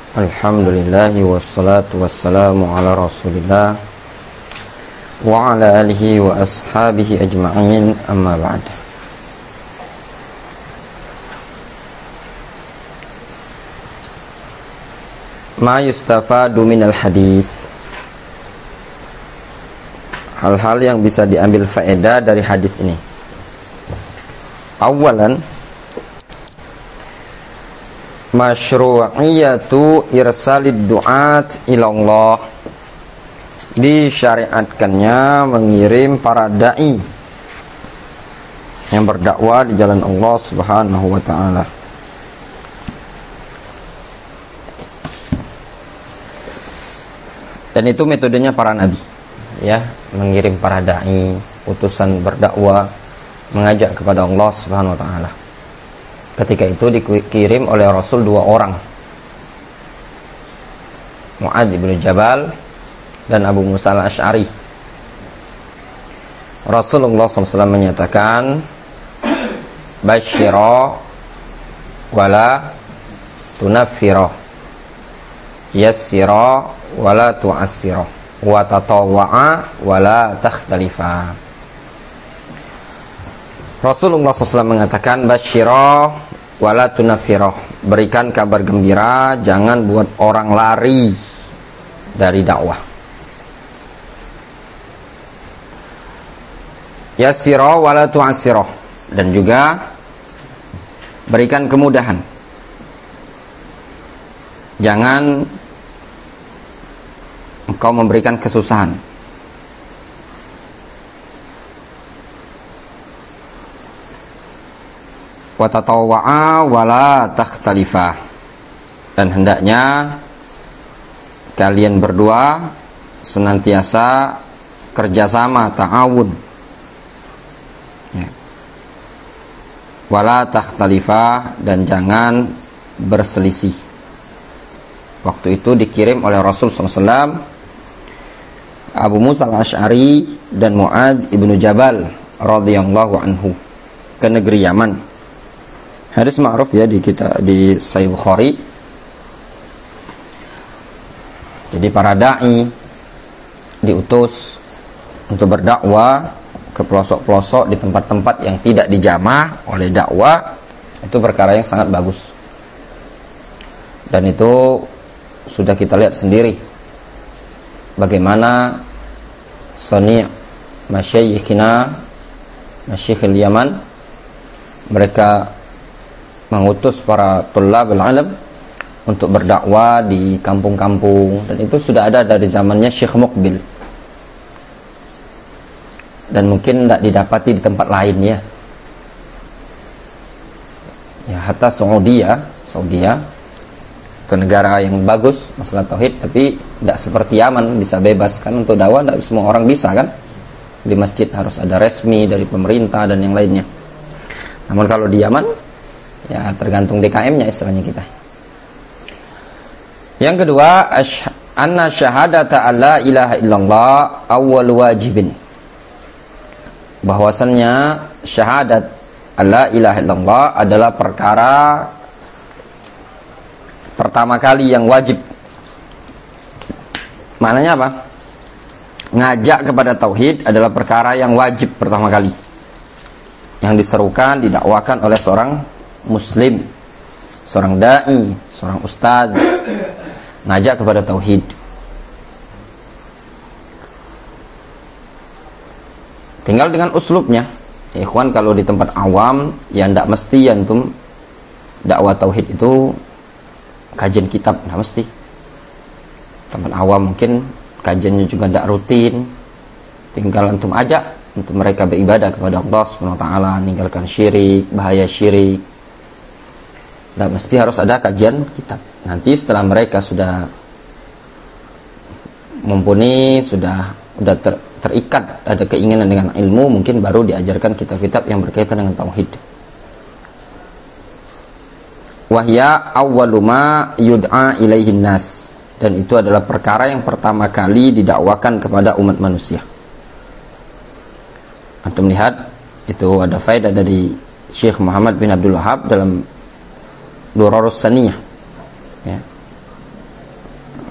Alhamdulillah wassalatu wassalamu ala Rasulillah wa ala alihi wa ashabihi ajma'in, amma ba'd. Ma yustafadu minal hadis. Hal-hal yang bisa diambil faedah dari hadis ini. Awalan, masyru'iyatu irsalid du'at ilallah. Disyariatkannya mengirim para da'i yang berdakwah di jalan Allah Subhanahu wa ta'ala. Dan itu metodenya para nabi, ya, mengirim para da'i, utusan berdakwah, mengajak kepada Allah Subhanahu wa ta'ala. Ketika itu dikirim oleh Rasul 2 orang, Mu'adz bin Jabal dan Abu Musa al-Asy'ari. Rasulullah SAW menyatakan, basyira wala tunaffira, yassira wala tu'assira, wa tatawwa'a wala takhtalifa. Rasulullah SAW mengatakan, basyira wala tunaffira, berikan kabar gembira, jangan buat orang lari dari dakwah. Yassira wala tu'assira, dan juga berikan kemudahan, jangan engkau memberikan kesusahan. Wa tatawwa'a wala takhtalifa, dan hendaknya kalian berdua senantiasa kerjasama, ta'awun, ya. Wala takhtalifa, dan jangan berselisih. Waktu itu dikirim oleh Rasul SAW Abu Musa al-Asy'ari dan Mu'adz ibn Jabal radhiyallahu anhu ke negeri Yaman. Hadis ma'ruf, ya, di Sahih Bukhari. Jadi para da'i diutus untuk berdakwah ke pelosok-pelosok di tempat-tempat yang tidak dijamah oleh dakwah. Itu perkara yang sangat bagus. Dan itu sudah kita lihat sendiri bagaimana sani' masyayikhina, masyayikhil Yaman, mereka mengutus para thullabul ilm untuk berdakwah di kampung-kampung, dan itu sudah ada dari zamannya Syekh Muqbil, dan mungkin tidak didapati di tempat lain, ya. Ya, hatta Saudi itu negara yang bagus masalah tauhid, tapi tidak seperti Yaman bisa bebas kan untuk dakwah. Tidak semua orang bisa kan, di masjid harus ada resmi dari pemerintah dan yang lainnya. Namun kalau di Yaman, ya, tergantung DKM-nya istilahnya kita. Yang kedua, anna syahadata alla ilaha illallah awwal wajibin. Bahwasannya syahadat alla ilaha illallah adalah perkara pertama kali yang wajib. Maknanya apa? Ngajak kepada tauhid adalah perkara yang wajib pertama kali, yang diserukan, didakwakan oleh seorang muslim, seorang da'i, seorang ustaz, ngajak kepada tauhid. Tinggal dengan uslubnya, ya, ikhwan, kalau di tempat awam, ya ndak mesti antum dakwah tauhid itu kajian kitab, ndak mesti. Tempat awam mungkin kajiannya juga ndak rutin. Tinggal antum ajak untuk mereka beribadah kepada Allah Subhanahu wa taala, meninggalkan syirik, bahaya syirik. Tidak mesti harus ada kajian kitab. Nanti setelah mereka sudah mumpuni, sudah terikat, ada keinginan dengan ilmu, mungkin baru diajarkan kitab-kitab yang berkaitan dengan tauhid. Wahya awwalu ma yud'a ilaihin nas, dan itu adalah perkara yang pertama kali didakwakan kepada umat manusia. Antum lihat, itu ada faedah dari Syekh Muhammad bin Abdul Wahhab dalam Durarus Saniyah, ya.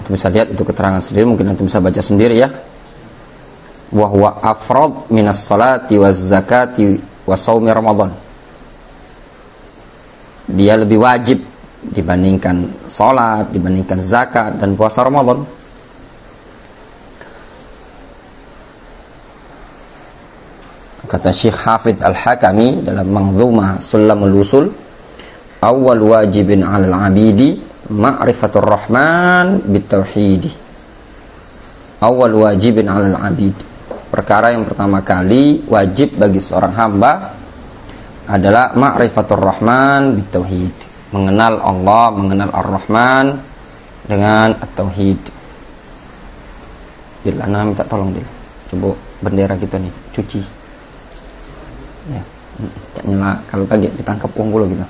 Antum bisa lihat itu keterangan sendiri, mungkin antum bisa baca sendiri ya. Wa huwa afrad minas salati waz zakati wa shaumi Ramadan. Dia lebih wajib dibandingkan salat, dibandingkan zakat dan puasa Ramadan. Kata Syekh Hafidz Al-Hakami dalam Manzumah Sulamul Usul, awal wajibin 'alal 'abidi ma'rifatur rahman bitauhid. Awal wajibin 'alal 'abid. Perkara yang pertama kali wajib bagi seorang hamba adalah ma'rifatur rahman bitauhid. Mengenal Allah, mengenal Ar-Rahman dengan at-tauhid. Dil, ana minta tolong Dil. Coba bendera kita nih cuci. Ya, tak nyala, kalau kaget ditangkap uang pula gitu.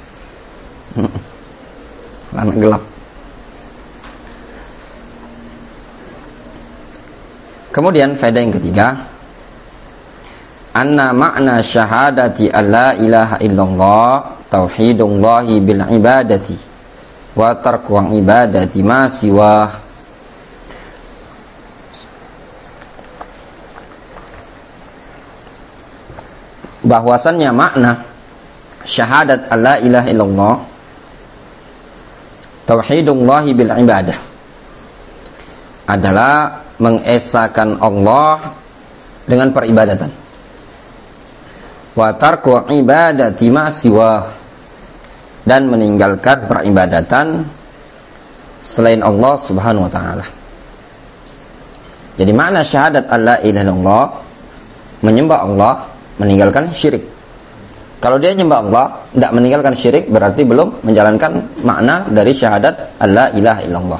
Lana gelap. Kemudian faedah yang ketiga, anna ma'na syahadati alla ilaha illallah tauhidullahi bil ibadati wa tarku ibadati ma siwa. Bahwasannya makna syahadat alla ilaha illallah tauhidullahi bil ibadah adalah mengesakan Allah dengan peribadatan. Wa tarku ibadati ma siwa, dan meninggalkan peribadatan selain Allah Subhanahu wa taala. Jadi makna syahadat alla ilaha illallah menyembah Allah, meninggalkan syirik. Kalau dia menyembah Allah, tidak meninggalkan syirik, berarti belum menjalankan makna dari syahadat alla ilaha illallah.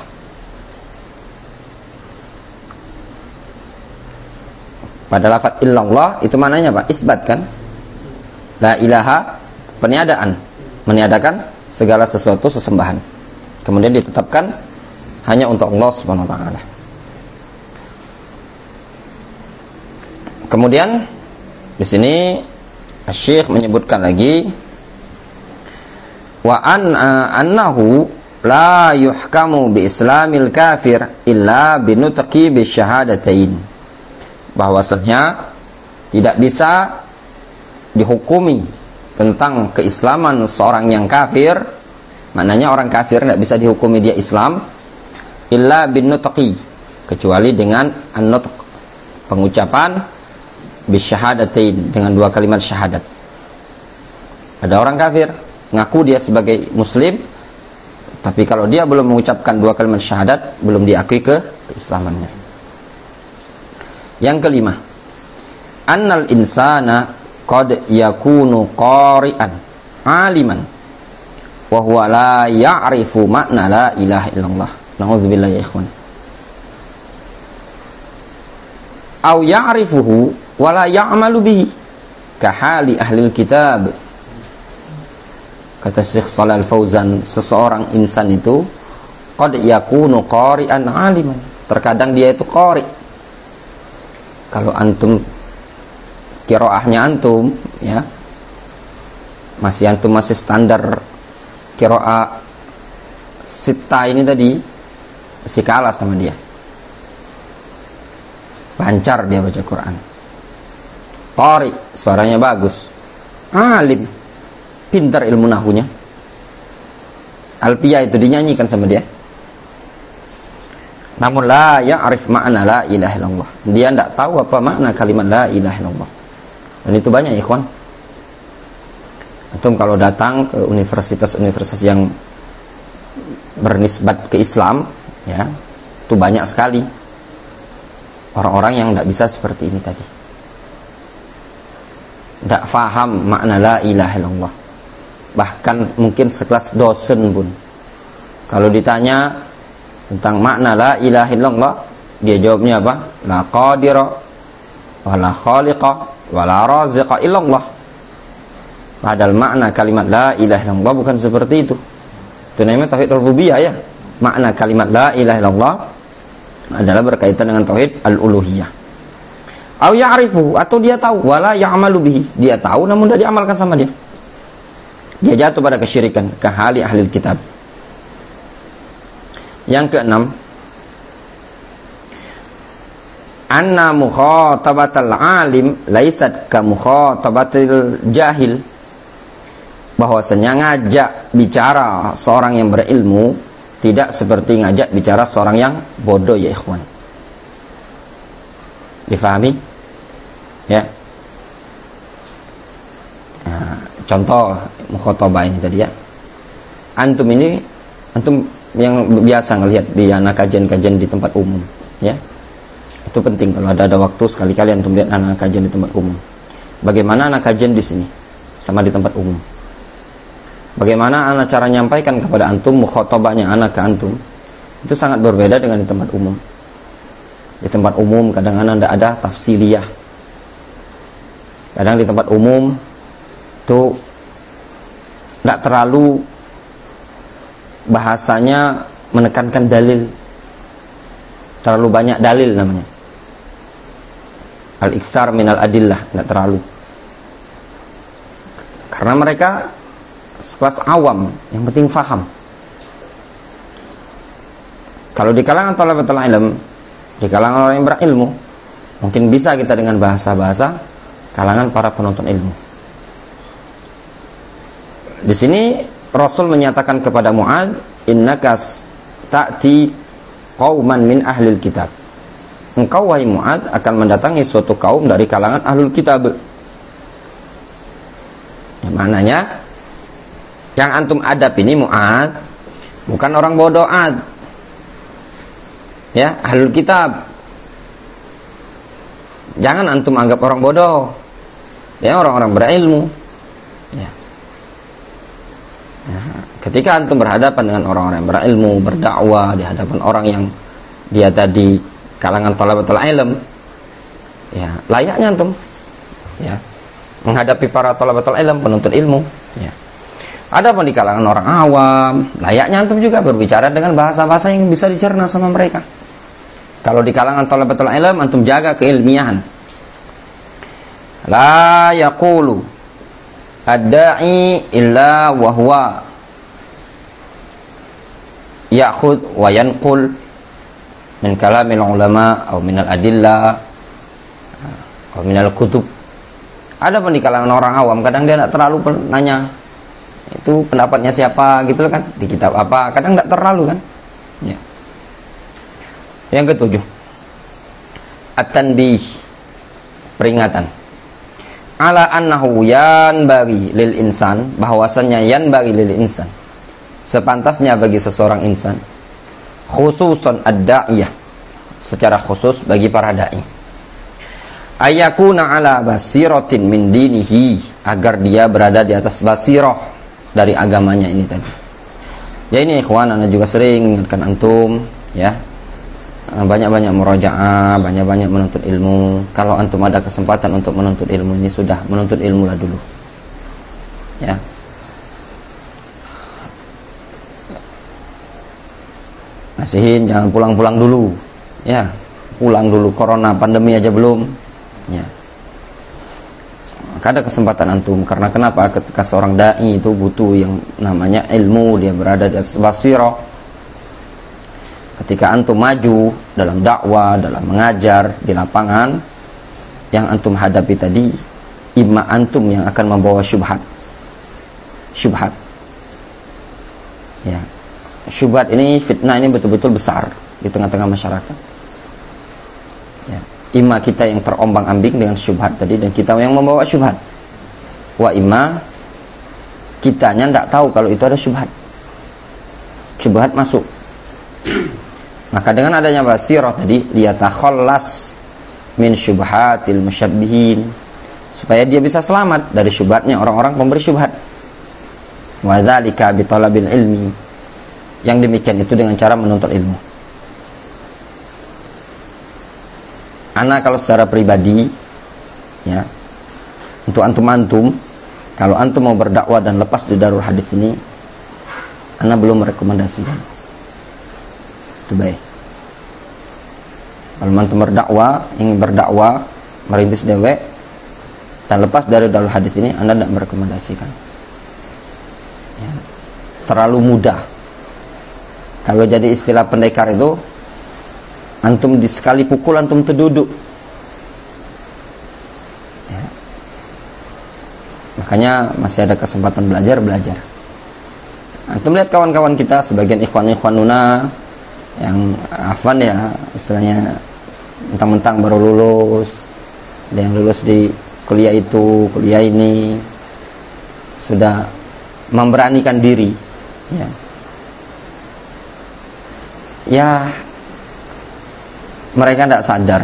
Pada lafaz illallah itu maknanya apa? Isbat kan? La ilaha, peniadaan, meniadakan segala sesuatu sesembahan. Kemudian ditetapkan hanya untuk Allah Subhanahu wa taala. Kemudian di sini Syekh menyebutkan lagi wa annahu la yuhkamu bi islamil kafir illa binutqi bi syahadatain. Bahwasanya tidak bisa dihukumi tentang keislaman seorang yang kafir, maknanya orang kafir tidak bisa dihukumi dia Islam illa binutqi, kecuali dengan an-nutq, pengucapan bisyahadatain, dengan dua kalimat syahadat. Ada orang kafir ngaku dia sebagai muslim, tapi kalau dia belum mengucapkan dua kalimat syahadat, belum diakui keislamannya. Yang kelima, annal insana qad yakunu qari'an aliman wa huwa la ya'rifu makna la ilaha illallah. Na'udzubillah ya ikhwan. Au ya'rifuhu wa la ya'malu bihi ka hali ahli kitab. Kata Syekh Shalal Fauzan, seseorang insan itu qad yakunu qari'an aliman, terkadang dia itu qari'. Kalau antum qiraahnya antum ya, masih standar qiraah sita ini tadi, masih kalah sama dia. Lancar dia baca Quran, qari, suaranya bagus, alim, pintar ilmu nahunya, alfiyah itu dinyanyikan sama dia. Namun la ya'rif makna la ilaha illallah, dia tidak tahu apa makna kalimat la ilaha illallah. Dan itu banyak ikhwan. Antum kalau datang ke universitas-universitas yang bernisbat ke Islam ya, itu banyak sekali orang-orang yang tidak bisa seperti ini tadi, tidak faham makna la ilaha illallah. Bahkan mungkin sekelas dosen pun kalau ditanya tentang makna la ilaha illallah, dia jawabnya apa? La qadira wa la khaliqa wa la raziqa illallah. Padahal makna kalimat la ilaha illallah bukan seperti itu. Itu namanya tauhid rububiyah ya. Makna kalimat la ilaha illallah adalah berkaitan dengan tauhid al-uluhiyah. Au ya'rifu, atau dia tahu, wala ya'malu bihi, dia tahu namun tidak diamalkan sama dia. Dia jatuh pada kesyirikan, kahali ahli kitab. Yang keenam, anna mukhatabatal alim laisat ka mukhatabatil jahil, bahwasanya ngajak bicara seorang yang berilmu tidak seperti ngajak bicara seorang yang bodoh ya ikhwan. Difahami? Ya. Nah, contoh mukhatabah ini tadi ya. Antum yang biasa ngelihat di anak kajian-kajian di tempat umum, ya. Itu penting kalau ada waktu sekali-kali antum lihat anak kajian di tempat umum. Bagaimana anak kajian di sini sama di tempat umum? Bagaimana anak cara nyampaikan kepada antum, mukhatabahnya anak ke antum? Itu sangat berbeda dengan di tempat umum. Di tempat umum kadang-kadang ada tafsiliyah. Kadang di tempat umum itu tidak terlalu bahasanya menekankan dalil. Terlalu banyak dalil namanya. Al-iksar minal adillah, tidak terlalu. Karena mereka kelas awam, yang penting faham. Kalau di kalangan thalabatul ilm, di kalangan orang yang berilmu, mungkin bisa kita dengan bahasa-bahasa kalangan para penuntut ilmu. Di sini Rasul menyatakan kepada Mu'adz, innaka ta'ti qauman min ahlil kitab. Engkau wahai Mu'adz akan mendatangi suatu kaum dari kalangan ahlul kitab. Ya, maknanya yang antum adab ini Mu'adz bukan orang bodoh ad. Ya, ahlul kitab. Jangan antum anggap orang bodoh. Ya, orang-orang berilmu. Ya. Nah, ketika antum berhadapan dengan orang-orang yang berilmu, berdakwah di hadapan orang yang dia tadi kalangan thalabatul ilm, ya, layaknya antum ya menghadapi para thalabatul ilm, penuntut ilmu, ya. Adapun di kalangan orang awam, layaknya antum juga berbicara dengan bahasa-bahasa yang bisa dicerna sama mereka. Kalau di kalangan thalabatul ilm, antum jaga keilmiahan. La yaqulu ad-da'i illa wa huwa ya'khud wa yanqul min kalamil ulama atau minal adillah atau minal kutub. Adapun di kalangan orang awam, kadang dia tidak terlalu nanya itu pendapatnya siapa gitu kan, di kitab apa, kadang tidak terlalu kan. Ya. Yang ketujuh, at-tanbih, peringatan. Ala annahu yanbaghi lil insan, bahwasannya yanbaghi lil insan, sepantasnya bagi seseorang insan, khususan ad-da'iyah, secara khusus bagi para dai, ayakuna ala basiratin min dinihi, agar dia berada di atas basirah dari agamanya ini tadi. Ya ini ikhwan, ana juga sering mengingatkan antum ya, banyak-banyak murajaah, banyak-banyak menuntut ilmu. Kalau antum ada kesempatan untuk menuntut ilmu ini, sudah menuntut ilmu lah dulu. Ya. Nasihin jangan pulang-pulang dulu. Ya, pulang dulu, corona pandemi aja belum. Ya. Maka ada kesempatan antum, karena kenapa? Ketika seorang dai itu butuh yang namanya ilmu, dia berada di atas basirah. Ketika antum maju dalam dakwah, dalam mengajar di lapangan, yang antum hadapi tadi, imma antum yang akan membawa syubhat. Ya. Syubhat ini, fitnah ini betul-betul besar di tengah-tengah masyarakat. Ya. Imma kita yang terombang-ambing dengan syubhat tadi, dan kita yang membawa syubhat. Wa imma kitanya tidak tahu kalau itu ada syubhat. Syubhat masuk. Maka dengan adanya basirah tadi, liyatakhallas min syubhatil musyabbihin, supaya dia bisa selamat dari syubhatnya orang-orang pemberi syubhat. Wa dzalika bi talabil ilmi, yang demikian itu dengan cara menuntut ilmu. Ana kalau secara pribadi ya, untuk antum-antum, kalau antum mau berdakwah dan lepas di Darul Hadis ini, ana belum merekomendasikan. Itu baik. Kalau antum berdakwah, ingin berdakwah, merintis dewek dan lepas dari Darul Hadis ini, Anda tidak merekomendasikan. Ya. Terlalu mudah. Kalau jadi istilah pendekar itu, Antum di sekali pukul antum terduduk. Ya. Makanya masih ada kesempatan belajar. Antum lihat kawan-kawan kita, sebagian ikhwan-ikhwanuna yang afwan ya, istilahnya mentang-mentang baru lulus, ada yang lulus di kuliah itu, kuliah ini, sudah memberanikan diri, ya mereka tidak sadar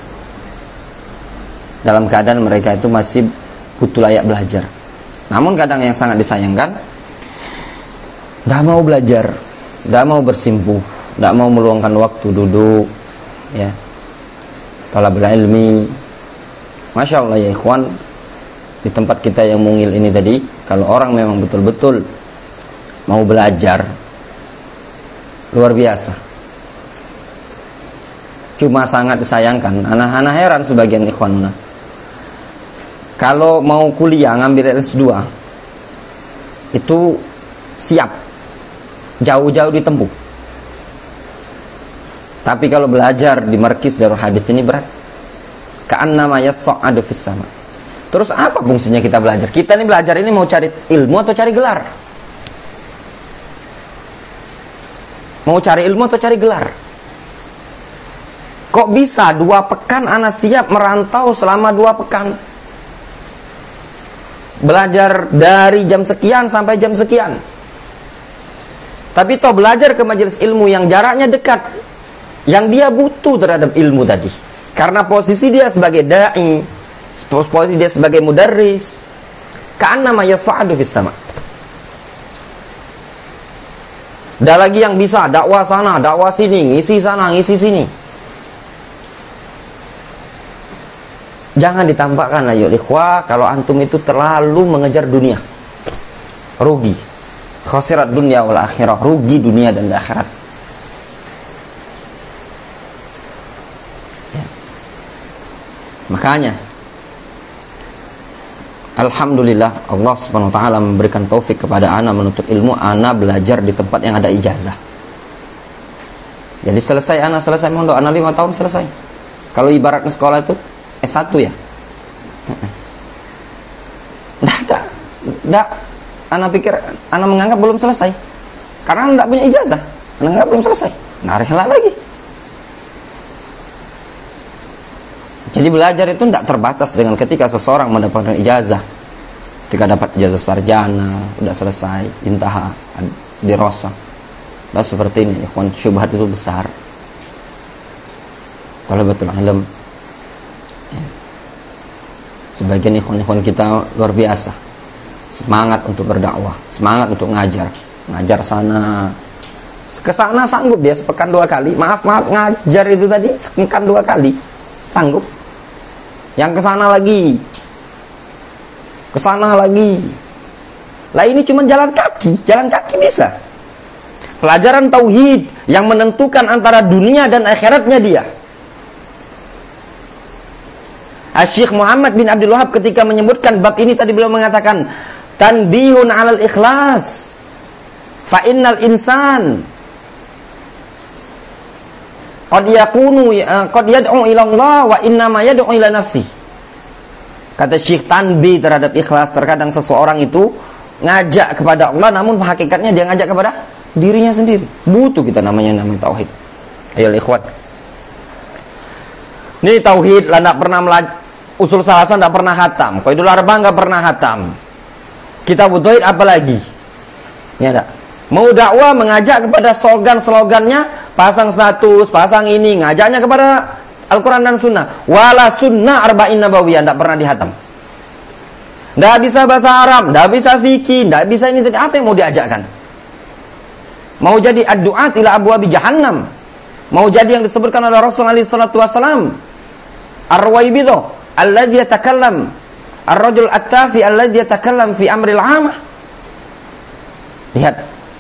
dalam keadaan mereka itu masih butuh layak belajar. Namun kadang yang sangat disayangkan, tidak mau belajar, tidak mau bersimpuh, tidak mau meluangkan waktu duduk, ya, talabul ilmi. Masya Allah ya ikhwan, di tempat kita yang mungil ini tadi, kalau orang memang betul-betul mau belajar, luar biasa. Cuma sangat disayangkan, anak-anak heran sebagian ikhwanuna, kalau mau kuliah ngambil S2 itu siap jauh-jauh ditempuh, tapi kalau belajar di markis Darul Hadis ini berat. Ka'annama yas'adu fis sama. Terus apa fungsinya kita belajar? Kita ini belajar ini mau cari ilmu atau cari gelar? Mau cari ilmu atau cari gelar? Kok bisa 2 pekan anak siap merantau selama 2 pekan? Belajar dari jam sekian sampai jam sekian. Tapi toh belajar ke majelis ilmu yang jaraknya dekat, yang dia butuh terhadap ilmu tadi. Karena posisi dia sebagai da'i, posisi dia sebagai mudarris, ka'annama yas'adu fis sama. Ada lagi yang bisa dakwah sana, dakwah sini, ngisi sana, ngisi sini. Jangan ditampakkan ayo ikhwah, kalau antum itu terlalu mengejar dunia, rugi. Khasirat dunia wal akhirah, rugi dunia dan akhirat. Ya. Makanya alhamdulillah Allah Subhanahu wa taala memberikan taufik kepada ana menuntut ilmu, ana belajar di tempat yang ada ijazah. Jadi selesai ana selesai mondok, ana 5 tahun selesai. Kalau ibaratnya sekolah itu S1 ya. Enggak. Ana pikir, ana menganggap belum selesai. Karena ana enggak punya ijazah. Ana enggak belum selesai. Narihlah lagi. Jadi belajar itu tidak terbatas dengan ketika seseorang mendapatkan ijazah. Ketika dapat ijazah sarjana, sudah selesai, intaha, dirasa. Nah seperti ini, ikhwan, syubhat itu besar. Talabatul ilm. Sebagian ikhwan-ikhwan kita luar biasa, semangat untuk berdakwah, semangat untuk ngajar sana, kesana sanggup dia sepekan 2 kali. Maaf ngajar itu tadi sepekan 2 kali sanggup. Yang kesana lagi. Lah ini cuma jalan kaki bisa. Pelajaran tauhid yang menentukan antara dunia dan akhiratnya dia. Syekh Muhammad bin Abdul Wahab ketika menyebutkan bab ini tadi beliau mengatakan tanbihun 'alal ikhlas fa innal insan qad yad'u ila Allah wa inna ma yad'u ila nafsi. Kata Syekh, tanbih terhadap ikhlas, terkadang seseorang itu ngajak kepada Allah namun hakikatnya dia ngajak kepada dirinya sendiri. Butuh kita namanya tauhid. Ayo ikhwan. Ini tauhid lah enggak pernah usul salasan enggak pernah khatam, qaidul arba'ah enggak pernah khatam. Kita butuhin apa lagi? Ya enggak? Mau dakwah mengajak kepada slogan-slogannya, pasang status, pasang ini, ngajaknya kepada Al-Qur'an dan Sunnah. Wala sunnah arba'in nabawiyah enggak pernah dihatam. Enggak bisa bahasa Arab, enggak bisa fikih, enggak bisa ini tadi, apa yang mau diajakkan? Mau jadi ad-du'at ila abwabi jahannam. Mau jadi yang disebutkan oleh Rasulullah sallallahu alaihi wasallam, ar-ruwaibidho alladhi yatakallam, ar-rajul at-tafi alladhi yatakallam fi amril 'amah. Lihat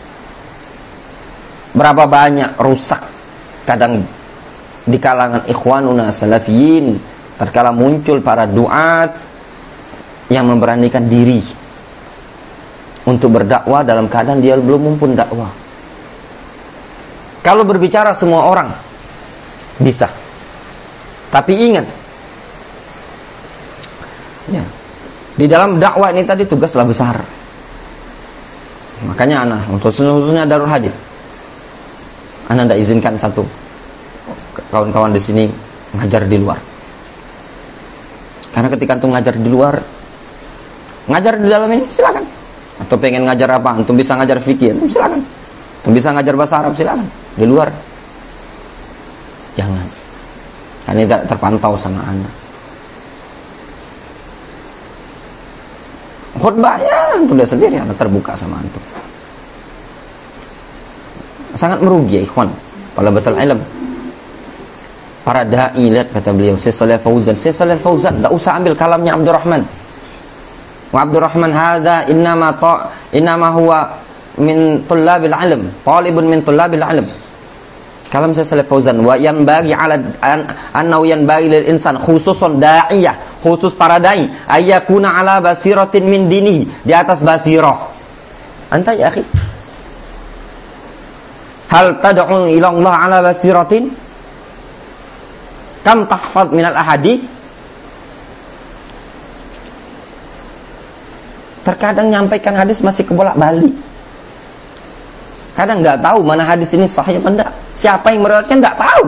berapa banyak rusak kadang di kalangan ikhwanuna salafiyin tatkala muncul para duat yang memberanikan diri untuk berdakwah dalam keadaan dia belum mumpun dakwah. Kalau berbicara semua orang Bisa. Tapi ingat, ya, di dalam dakwah ini tadi tugaslah besar. Makanya anak, untuk khususnya Darul Hadis, anak tidak izinkan satu kawan-kawan di sini ngajar di luar. Karena ketika antum ngajar di luar, ngajar di dalam ini silakan. Atau pengen ngajar apa, antum bisa ngajar fikih, antum silakan. Antum bisa ngajar bahasa Arab, silakan. Di luar, jangan. Karena tidak terpantau sama anak. Khutbahnya antum lihat sendiri, anak terbuka sama antum. Sangat merugi ya ikhwan, talabatul ilm. Para da'i, lihat kata beliau, Syekh Shalih Fauzan, tidak usah ambil kalamnya Abdurrahman. Wa Abdurrahman hadza innama huwa min tullabil ilm, talibun min tullabil ilm. Kalam Syekh Shalih Fauzan, wa yanbaghi ala annahu yanbaghi lil insan khususun da'iyah, khusus para dai, ayyakuna ala basiratin min dinihi, di atas basirah. Anta ya akhi, hal tad'u ila Allah ala basiratin? Kam tahfaz minal ahadits? Terkadang nyampaikan hadis masih kebolak-balik. Kadang nggak tahu mana hadis ini sahih apa enggak. Siapa yang meriwayatkan nggak tahu.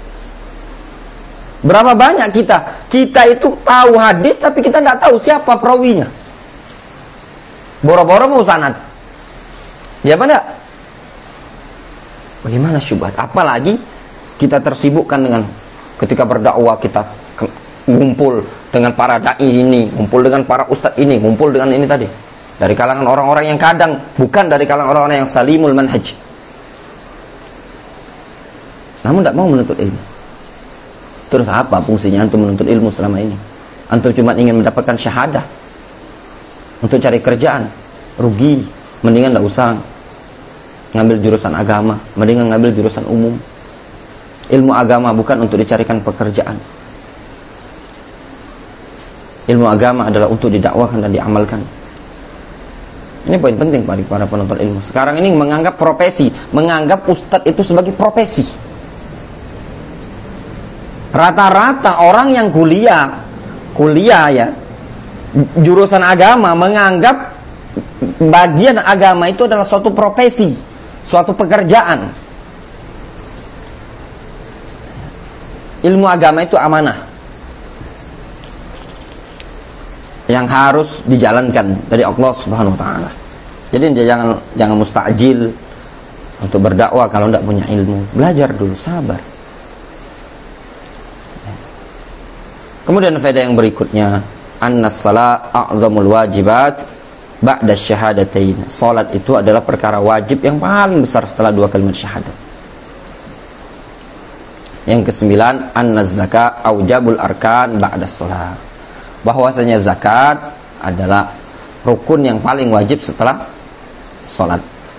Berapa banyak kita itu tahu hadis tapi kita nggak tahu siapa perawinya. Boro-boro mau sanad. Ya apa enggak? Bagaimana syubhat? Apalagi kita tersibukkan dengan ketika berdakwah, kita ngumpul dengan para dai ini, ngumpul dengan para ustadz ini, ngumpul dengan ini tadi, dari kalangan orang-orang yang kadang bukan dari kalangan orang-orang yang salimul manhaj, namun tidak mau menuntut ilmu. Terus apa fungsinya antum menuntut ilmu selama ini? Antum cuma ingin mendapatkan syahadah untuk cari kerjaan, rugi. Mendingan tidak usah ngambil jurusan agama, mendingan ngambil jurusan umum. Ilmu agama bukan untuk dicarikan pekerjaan. Ilmu agama adalah untuk didakwakan dan diamalkan. Ini poin penting bagi para penuntut ilmu. Sekarang ini menganggap profesi, menganggap ustadz itu sebagai profesi. Rata-rata orang yang kuliah ya, jurusan agama, menganggap bagian agama itu adalah suatu profesi, suatu pekerjaan. Ilmu agama itu amanah yang harus dijalankan dari Allah Subhanahu wa taala. Jadi jangan mustajil untuk berdakwah kalau tidak punya ilmu. Belajar dulu, sabar. Kemudian faedah yang berikutnya, annas salat a'zamul wajibat ba'da syahadatain. Salat itu adalah perkara wajib yang paling besar setelah dua kalimat syahadat. Yang kesembilan, annaz zakat aujabul arkan ba'da shalah. Bahwasanya zakat adalah rukun yang paling wajib setelah salat.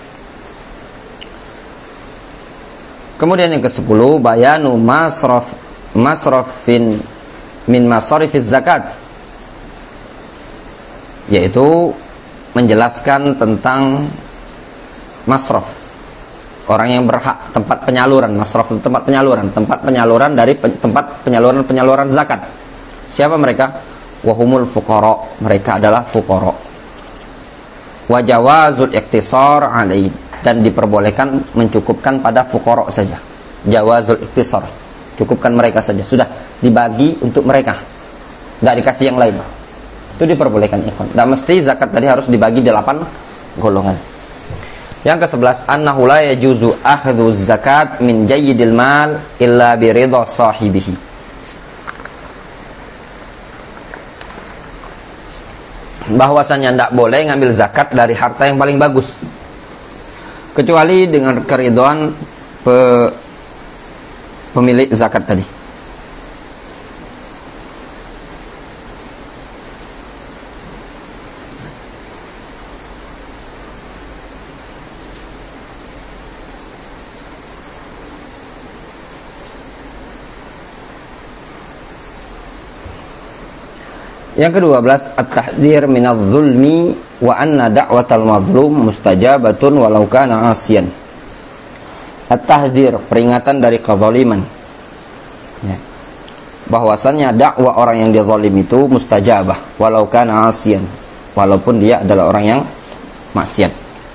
Kemudian yang ke-10, bayanu masrafin min masarifiz zakat, yaitu menjelaskan tentang masraf, orang yang berhak, tempat penyaluran. Masraf itu tempat penyaluran dari tempat penyaluran zakat. Siapa mereka? Wahumul fuqara, mereka adalah fuqara. Wa jawazul iktisar alaihi, dan diperbolehkan mencukupkan pada fuqara saja. Jawazul iktisar, cukupkan mereka saja, sudah dibagi untuk mereka, tidak dikasih yang lain. Itu diperbolehkan ikhwan. Dan mesti zakat tadi harus dibagi 8 golongan. Yang ke-11, annahu la yajuzu akhdhu zakat min jayyidil mal illa bi ridha sahibihi. Bahwasanya tidak boleh ngambil zakat dari harta yang paling bagus kecuali dengan keridhaan pemilik zakat tadi. Yang ke-12, at-tahdzir minadz zulmi wa anna da'watal mazlum mustajabatun walau kana 'asiyan. At-tahdzir, peringatan dari kezaliman. Ya. Bahwasannya dakwah orang yang dia zalim itu mustajabah walau kana asiyan, walaupun dia adalah orang yang maksiat.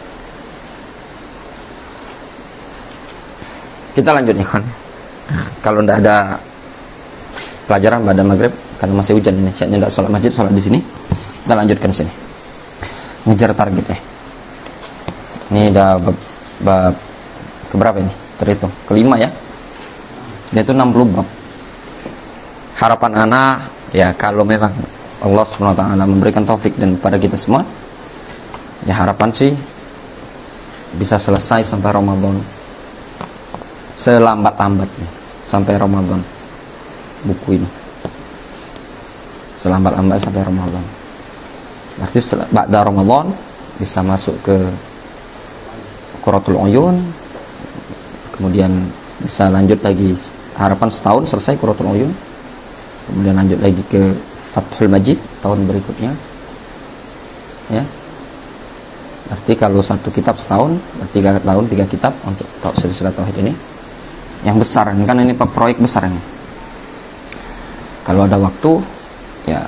Kita lanjut ikhwan. Kalau tidak ada pelajaran pada maghrib karena masih hujan ini, saya tidak sholat masjid, sholat di sini. Kita lanjutkan sini. Ngejar target Ini udah bab keberapa ini? Terhitung kelima ya. Dia itu 60 bab. Harapan anak ya kalau memang Allah SWT memberikan taufik dan kepada kita semua, ya harapan sih bisa selesai sampai Ramadan, selambat-lambatnya sampai Ramadan buku ini, selambat-lambat sampai Ramadan. Berarti setelah Ramadan bisa masuk ke Qurratul Uyun, kemudian bisa lanjut lagi, harapan setahun selesai Qurratul Uyun, kemudian lanjut lagi ke Fathul Majid tahun berikutnya. Ya. Berarti kalau satu kitab setahun, berarti 3 tahun 3 kitab untuk silsilah tauhid ini. Yang besar kan ini proyek besar ini. Kalau ada waktu ya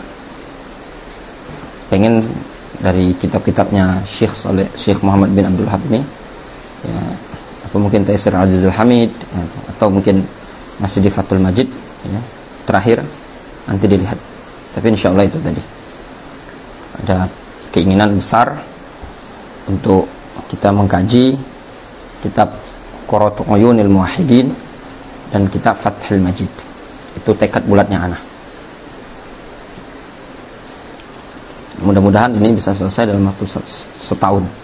pengen dari kitab-kitabnya Syekh Muhammad bin Abdul Wahhab ini ya, atau mungkin Taisir Azizul Hamid ya, atau mungkin masih di Fathul Majid ya, terakhir nanti dilihat. Tapi insyaallah itu tadi ada keinginan besar untuk kita mengkaji kitab Qurratul Uyunil Muwahhidin dan kitab Fathul Majid. Itu tekad bulatnya anak. Mudah-mudahan ini bisa selesai dalam waktu setahun.